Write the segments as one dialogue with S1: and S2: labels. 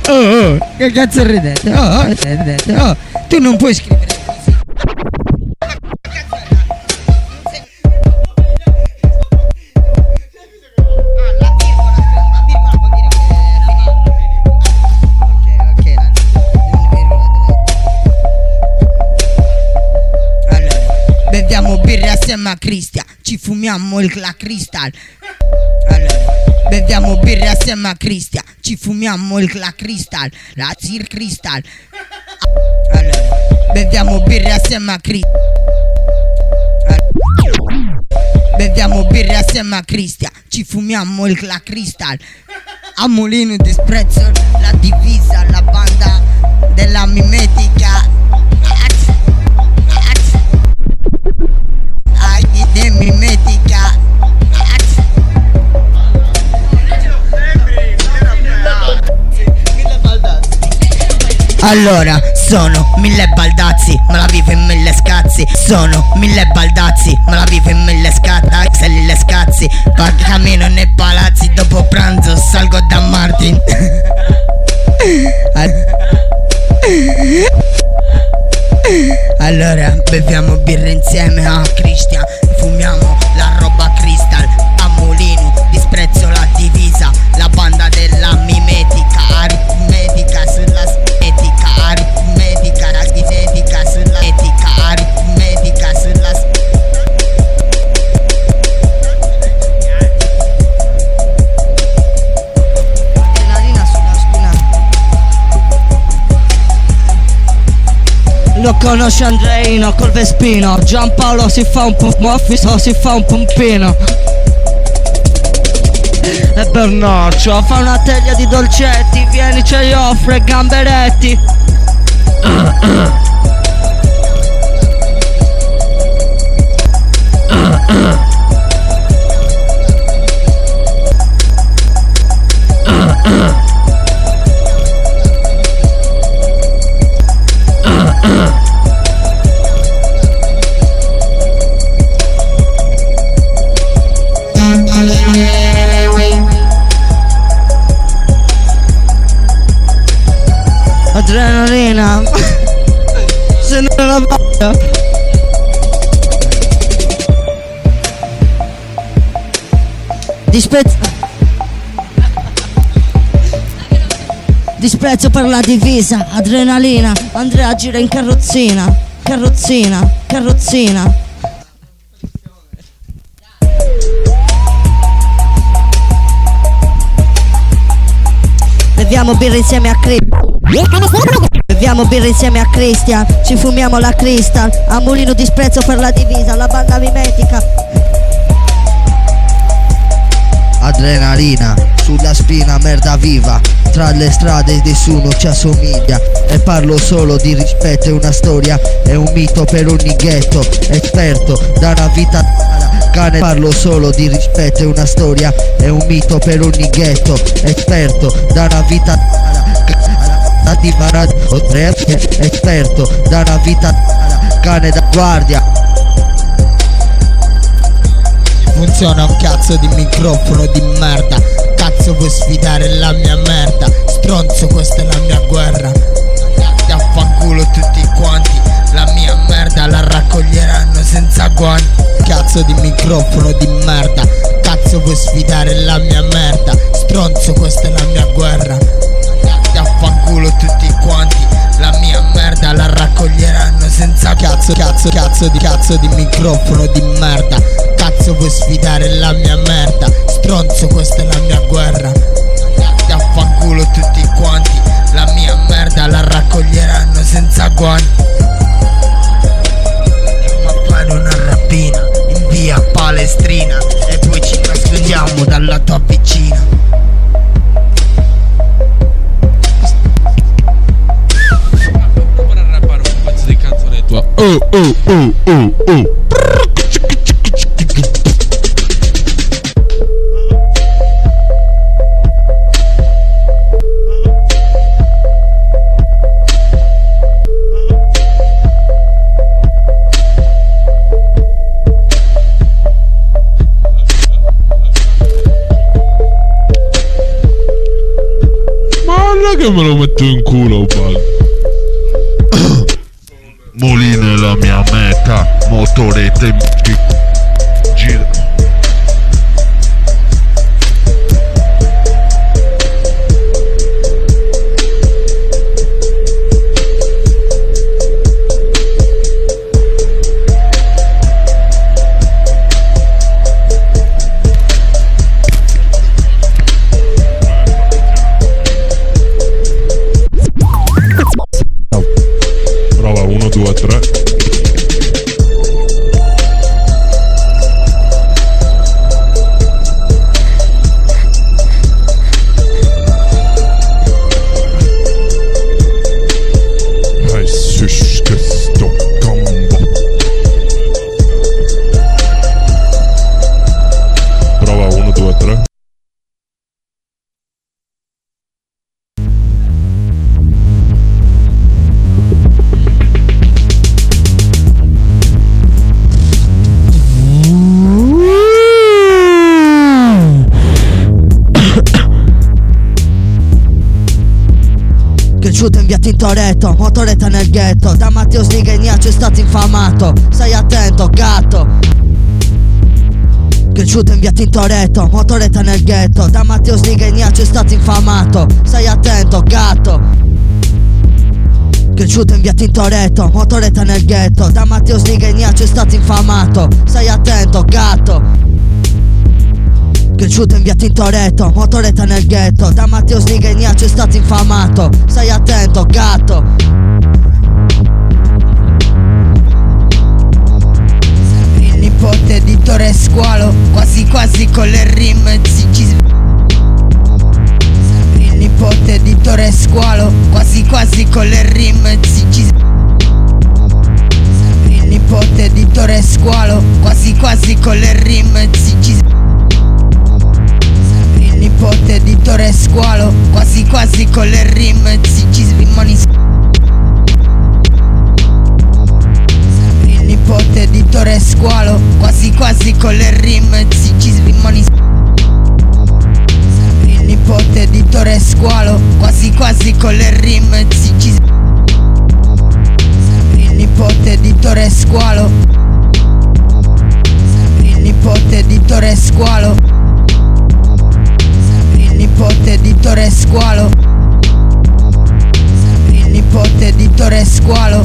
S1: Oh, che cazzo ridete? Oh, tu non puoi scrivere così. Beviamo birra assieme a Cristian, ci fumiamo la Cristal. Allora, beviamo birra assieme a Cristian, ci fumiamo la Cristal, la Zir Cristal. Allora, beviamo birra assieme a Cristian. Beviamo birra assieme a Cristian, ci fumiamo la Cristal. A Mulino disprezzo la divisa, la banda della mimetica. Mimetica. Allora, sono 1000 baldazzi, me la vivo in 1000 scazzi. Sono 1000 baldazzi, me la vivo in 1000 scazzi. Le scazzi, cammino nei palazzi. Dopo pranzo salgo da Martin. Allora, beviamo birra insieme a Cristian, fumiamo la roba Cristal. A Mulino disprezzo la divisa, la banda della mimetica. Aritmetica sulla etica, aritmetica, aritmetica sulla etica, aritmetica sulla adrenalina sulla spina. Lo conosce Andreino col Vespino, Giampaolo si fa un moffiso, si fa un pompino. E Bernaccio fa una teglia di dolcetti, vieni ce li offre gamberetti. Adrenalina. Se non la voglia. Disprezzo per la divisa, adrenalina. Andrea gira in carrozzina, carrozzina, carrozzina. Beviamo birra insieme a Beviamo birra insieme a Cristian, ci fumiamo la Cristal. A Mulino disprezzo per la divisa, la banda mimetica.
S2: Adrenalina, sulla spina merda viva. Tra le strade nessuno ci assomiglia. E parlo solo di rispetto, è una storia, è un mito per ogni ghetto. Esperto da una vita cane. Parlo solo di rispetto, è una storia, è un mito per ogni ghetto. Esperto da una vita esperto da una vita cane da guardia.
S1: Funziona un cazzo di microfono di merda. Cazzo vuoi sfidare la mia merda? Stronzo, questa è la mia guerra. Andate a fanculo tutti quanti. La mia merda la raccoglieranno senza guanti. Cazzo di microfono di merda. Cazzo vuoi sfidare la mia merda? Stronzo, questa è la mia guerra. Andate a fanculo tutti quanti. La mia merda la raccoglieranno senza cazzo di microfono di merda. Cazzo vuoi sfidare la mia merda? Stronzo, questa è la mia guerra. Andate a fanculo tutti quanti. La mia merda la raccoglieranno senza guanti. Andiamo a fare una rapina in via Palestrina e poi ci nascondiamo dalla tua vicina.
S3: che me lo metto in culo, bal.
S4: Molino è la mia meta, motorette gira.
S3: Prova 1, 2, 3. Sus che sto combo. Prova 1, 2, 3.
S2: Cresciuto in via Tintoretto, motoretta nel ghetto. Da Matteo Sniga e Niace è stato infamato. Stai attento, gatto. Cresciuto in via Tintoretto, motoretta nel ghetto. Da Matteo Sniga e Niace è stato infamato. Stai attento, gatto. Cresciuto in via Tintoretto, motoretta nel ghetto. Da Matteo Sniga e Niace è stato infamato. Stai attento, gatto. Cresciuto in via Tintoretto, motoretta nel ghetto. Da Matteo Sniga e Niace è stato infamato. Stai attento, gatto. Il nipote di Torre Squalo, quasi quasi con le rime il nipote di Torre Squalo, quasi quasi con le rime il nipote di Torre Squalo, quasi quasi con le rime il nipote di Torre Squalo, quasi quasi con le rime il nipote di Torre Squalo, quasi quasi con le rime il nipote di Torre Squalo, quasi quasi con le rime il nipote di Torre Squalo, il nipote di Torre Squalo, il nipote di Torre Squalo, il nipote di Torre Squalo.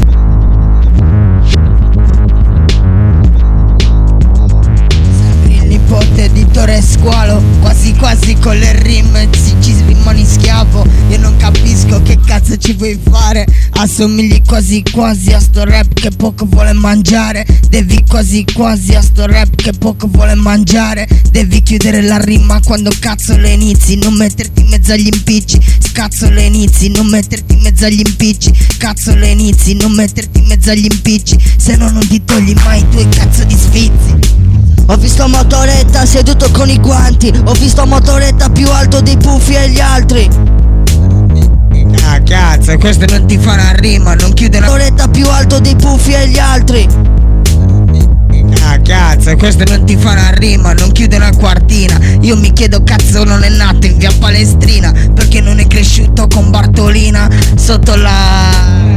S2: Il nipote di Torre Squalo, quasi quasi con le rime rimani schiavo. Io non capisco che cazzo ci vuoi fare. Assomigli quasi quasi a sto rap che poco vuole mangiare. Devi quasi quasi a sto rap che poco vuole mangiare. Devi chiudere la rima quando cazzo le inizi. Non metterti in mezzo agli impicci. Cazzo le inizi, non metterti in mezzo agli impicci. Cazzo le inizi, non metterti in mezzo agli impicci. Se no non ti togli mai i tuoi cazzo di sfizi. Ho visto Motoretta seduto con i guanti. Ho visto Motoretta più alto dei Puffi e gli altri. Ah cazzo, questo non ti fa una rima. Non chiude la Motoretta più alto dei Puffi e gli altri. Ah cazzo, questo non ti fa una rima. Non chiude una quartina. Io mi chiedo cazzo non è nato in via Palestrina. Perché non è cresciuto con Bartolina sotto la...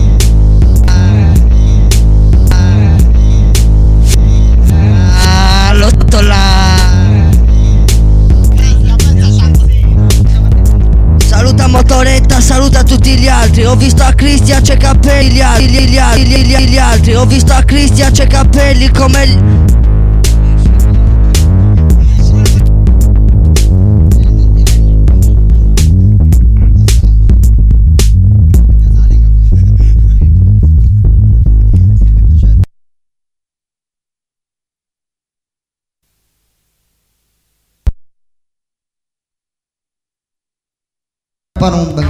S2: Saluta Motoretta, saluta tutti gli altri. Ho visto a Cristian c'è capelli gli altri. Ho visto a Cristian c'è capelli come
S1: Parombang.